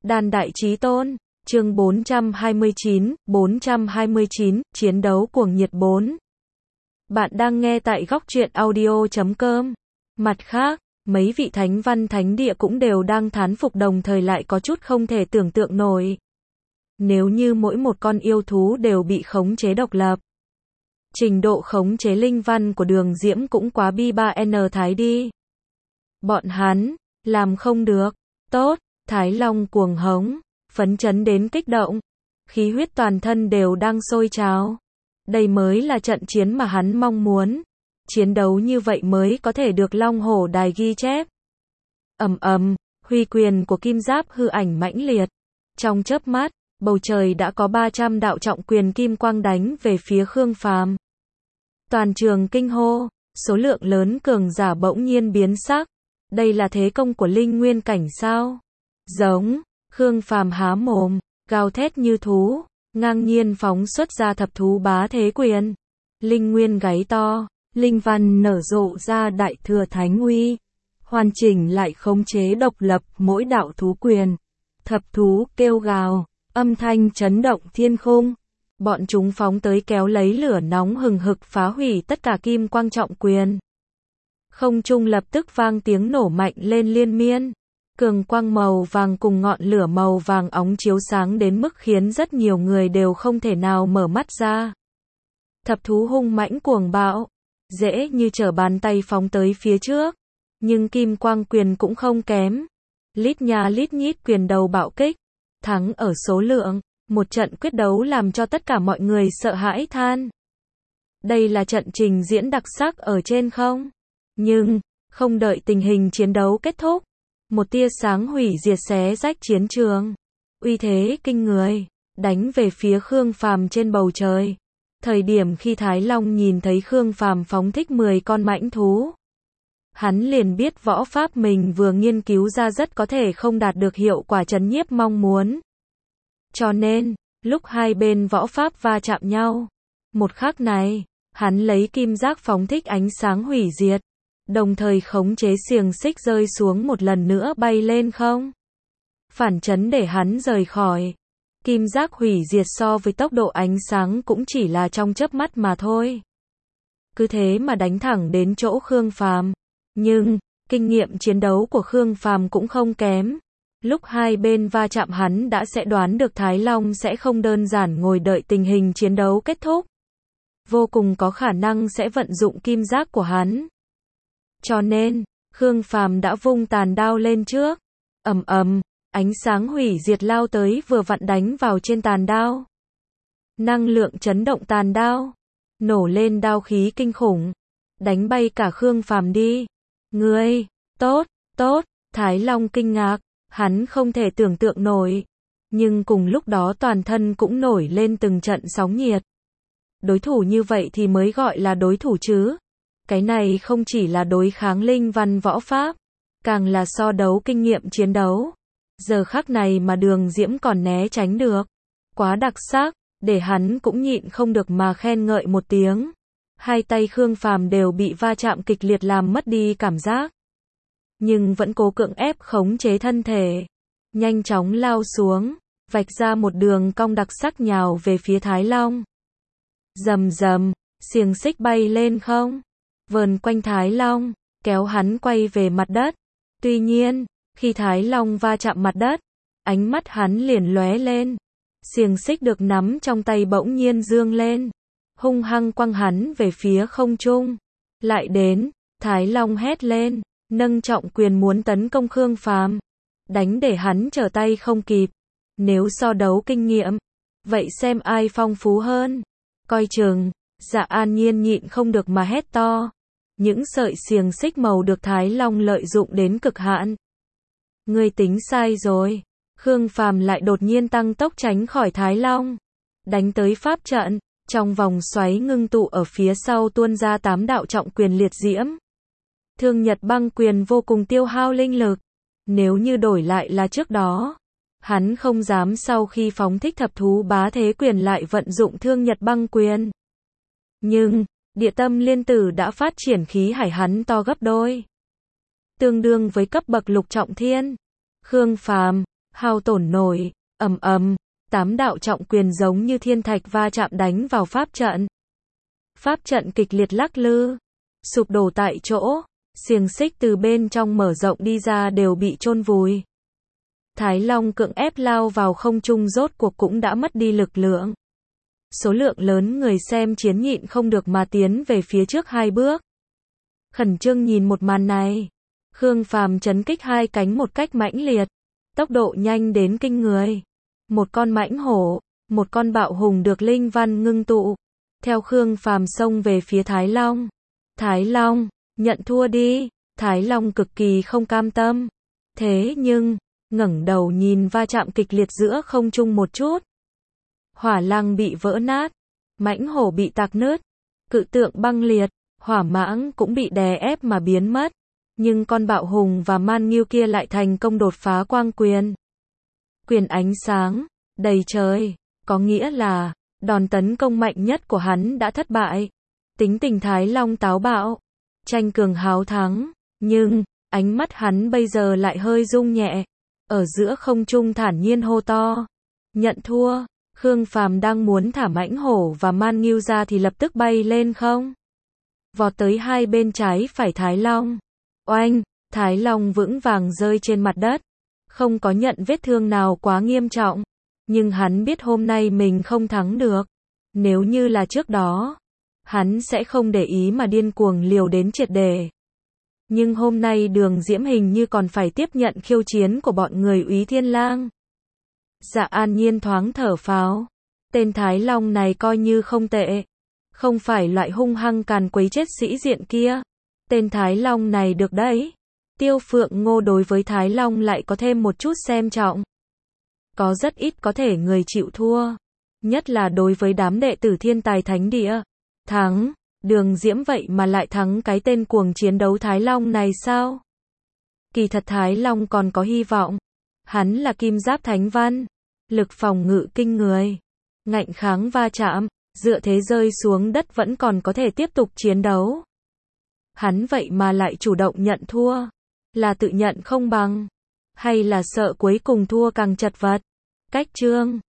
Đan Đại Chí Tôn, chương 429, chiến đấu cuồng nhiệt 4. Bạn đang nghe tại góc truyện audio.com. Mặt khác, mấy vị thánh văn thánh địa cũng đều đang thán phục đồng thời lại có chút không thể tưởng tượng nổi. Nếu như mỗi một con yêu thú đều bị khống chế độc lập, trình độ khống chế linh văn của Đường Diễm cũng quá bi 3N thái đi. Bọn hắn, làm không được. Tốt, Thái Long cuồng hống, phấn chấn đến kích động. Khí huyết toàn thân đều đang sôi trào. Đây mới là trận chiến mà hắn mong muốn. Chiến đấu như vậy mới có thể được Long Hổ Đài ghi chép. Ầm ầm, huy quyền của kim giáp hư ảnh mãnh liệt. Trong chớp mắt, bầu trời đã có 300 đạo trọng quyền kim quang đánh về phía Khương Phàm. Toàn trường kinh hô, số lượng lớn cường giả bỗng nhiên biến sắc. Đây là thế công của linh nguyên cảnh sao? Giống, Khương Phàm há mồm, gào thét như thú, ngang nhiên phóng xuất ra thập thú bá thế quyền. Linh nguyên gáy to, linh văn nở rộ ra đại thừa thánh uy, hoàn chỉnh lại khống chế độc lập mỗi đạo thú quyền. Thập thú kêu gào, âm thanh chấn động thiên khung. Bọn chúng phóng tới kéo lấy lửa nóng hừng hực phá hủy tất cả kim quang trọng quyền. Không trung lập tức vang tiếng nổ mạnh lên liên miên. Cường quang màu vàng cùng ngọn lửa màu vàng óng chiếu sáng đến mức khiến rất nhiều người đều không thể nào mở mắt ra. Thập thú hung mãnh cuồng bạo, dễ như trở bàn tay phóng tới phía trước. Nhưng kim quang quyền cũng không kém. Lít nha lít nhít quyền đầu bạo kích, thắng ở số lượng. Một trận quyết đấu làm cho tất cả mọi người sợ hãi than. Đây là trận trình diễn đặc sắc ở trên không? Nhưng, không đợi tình hình chiến đấu kết thúc, một tia sáng hủy diệt xé rách chiến trường. Uy thế kinh người, đánh về phía Khương Phàm trên bầu trời. Thời điểm khi Thái Long nhìn thấy Khương Phàm phóng thích 10 con mãnh thú, hắn liền biết võ pháp mình vừa nghiên cứu ra rất có thể không đạt được hiệu quả trấn nhiếp mong muốn. Cho nên, lúc hai bên võ pháp va chạm nhau, một khắc này, hắn lấy kim giác phóng thích ánh sáng hủy diệt, đồng thời khống chế xiềng xích rơi xuống một lần nữa bay lên không. Phản chấn để hắn rời khỏi. Kim giác hủy diệt so với tốc độ ánh sáng cũng chỉ là trong chớp mắt mà thôi. Cứ thế mà đánh thẳng đến chỗ Khương Phàm. Nhưng, kinh nghiệm chiến đấu của Khương Phàm cũng không kém. Lúc hai bên va chạm hắn đã sẽ đoán được Thái Long sẽ không đơn giản ngồi đợi tình hình chiến đấu kết thúc. Vô cùng có khả năng sẽ vận dụng kim giác của hắn. Cho nên, Khương Phàm đã vung tàn đao lên trước. Ầm ầm, ánh sáng hủy diệt lao tới vừa vặn đánh vào trên tàn đao. Năng lượng chấn động tàn đao, nổ lên đao khí kinh khủng, đánh bay cả Khương Phàm đi. Ngươi, tốt, Thái Long kinh ngạc, hắn không thể tưởng tượng nổi. Nhưng cùng lúc đó toàn thân cũng nổi lên từng trận sóng nhiệt. Đối thủ như vậy thì mới gọi là đối thủ chứ. Cái này không chỉ là đối kháng linh văn võ pháp, càng là so đấu kinh nghiệm chiến đấu. Giờ khắc này mà Đường Diễm còn né tránh được. Quá đặc sắc, để hắn cũng nhịn không được mà khen ngợi một tiếng. Hai tay Khương Phàm đều bị va chạm kịch liệt làm mất đi cảm giác. Nhưng vẫn cố cưỡng ép khống chế thân thể. Nhanh chóng lao xuống, vạch ra một đường cong đặc sắc nhào về phía Thái Long. Rầm rầm, xiềng xích bay lên không, vờn quanh Thái Long, kéo hắn quay về mặt đất. Tuy nhiên, khi Thái Long va chạm mặt đất, ánh mắt hắn liền lóe lên. Xiềng xích được nắm trong tay bỗng nhiên dương lên, hung hăng quăng hắn về phía không trung. Lại đến, Thái Long hét lên, nâng trọng quyền muốn tấn công Khương Phàm, đánh để hắn trở tay không kịp. Nếu so đấu kinh nghiệm, vậy xem ai phong phú hơn. Coi chừng, Dạ An Nhiên nhịn không được mà hét to. Những sợi xiềng xích màu được Thái Long lợi dụng đến cực hạn. Ngươi tính sai rồi. Khương Phàm lại đột nhiên tăng tốc tránh khỏi Thái Long, đánh tới pháp trận. Trong vòng xoáy ngưng tụ ở phía sau tuôn ra 8 đạo trọng quyền liệt diễm. Thương Nhật băng quyền vô cùng tiêu hao linh lực. Nếu như đổi lại là trước đó, hắn không dám sau khi phóng thích thập thú bá thế quyền lại vận dụng Thương Nhật băng quyền. Nhưng, Địa Tâm Liên Tử đã phát triển khí hải hắn to gấp đôi. Tương đương với cấp bậc lục trọng thiên. Khương Phàm, hao tổn nổi, ầm ầm, 8 đạo trọng quyền giống như thiên thạch va chạm đánh vào pháp trận. Pháp trận kịch liệt lắc lư, sụp đổ tại chỗ, xiềng xích từ bên trong mở rộng đi ra đều bị chôn vùi. Thái Long cưỡng ép lao vào không trung rốt cuộc cũng đã mất đi lực lượng. Số lượng lớn người xem chiến nhịn không được mà tiến về phía trước 2 bước. Khẩn trương nhìn một màn này. Khương Phàm chấn kích 2 cánh một cách mãnh liệt, tốc độ nhanh đến kinh người. Một con mãnh hổ, một con bạo hùng được linh văn ngưng tụ, theo Khương Phàm xông về phía Thái Long. Thái Long, nhận thua đi. Thái Long cực kỳ không cam tâm. Thế nhưng, ngẩng đầu nhìn va chạm kịch liệt giữa không trung một chút. Hỏa lăng bị vỡ nát, mãnh hổ bị tạc nứt, cự tượng băng liệt, hỏa mãng cũng bị đè ép mà biến mất. Nhưng con bạo hùng và man nghiêu kia lại thành công đột phá quang quyền. Quyền ánh sáng, đầy trời, có nghĩa là, đòn tấn công mạnh nhất của hắn đã thất bại. Tính tình Thái Long táo bạo, tranh cường háo thắng, nhưng, ánh mắt hắn bây giờ lại hơi rung nhẹ. Ở giữa không trung thản nhiên hô to. Nhận thua. Khương Phàm đang muốn thả mãnh hổ và man nghiêu ra thì lập tức bay lên không. Vọt tới hai bên trái phải Thái Long. Oanh, Thái Long vững vàng rơi trên mặt đất. Không có nhận vết thương nào quá nghiêm trọng. Nhưng hắn biết hôm nay mình không thắng được. Nếu như là trước đó, hắn sẽ không để ý mà điên cuồng liều đến triệt để. Nhưng hôm nay Đường Diễm hình như còn phải tiếp nhận khiêu chiến của bọn người Úy Thiên Lang. Dạ An Nhiên thoáng thở phào. Tên Thái Long này coi như không tệ. Không phải loại hung hăng càn quấy chết sĩ diện kia. Tên Thái Long này được đấy. Tiêu Phượng Ngô đối với Thái Long lại có thêm một chút xem trọng. Có rất ít có thể người chịu thua. Nhất là đối với đám đệ tử thiên tài thánh địa. Thắng, Đường Diễm vậy mà lại thắng cái tên cuồng chiến đấu Thái Long này sao? Kỳ thật Thái Long còn có hy vọng. Hắn là kim giáp thánh văn. Lực phòng ngự kinh người. Ngạnh kháng va chạm, dựa thế rơi xuống đất vẫn còn có thể tiếp tục chiến đấu. Hắn vậy mà lại chủ động nhận thua. Là tự nhận không bằng. Hay là sợ cuối cùng thua càng chật vật. Cách chương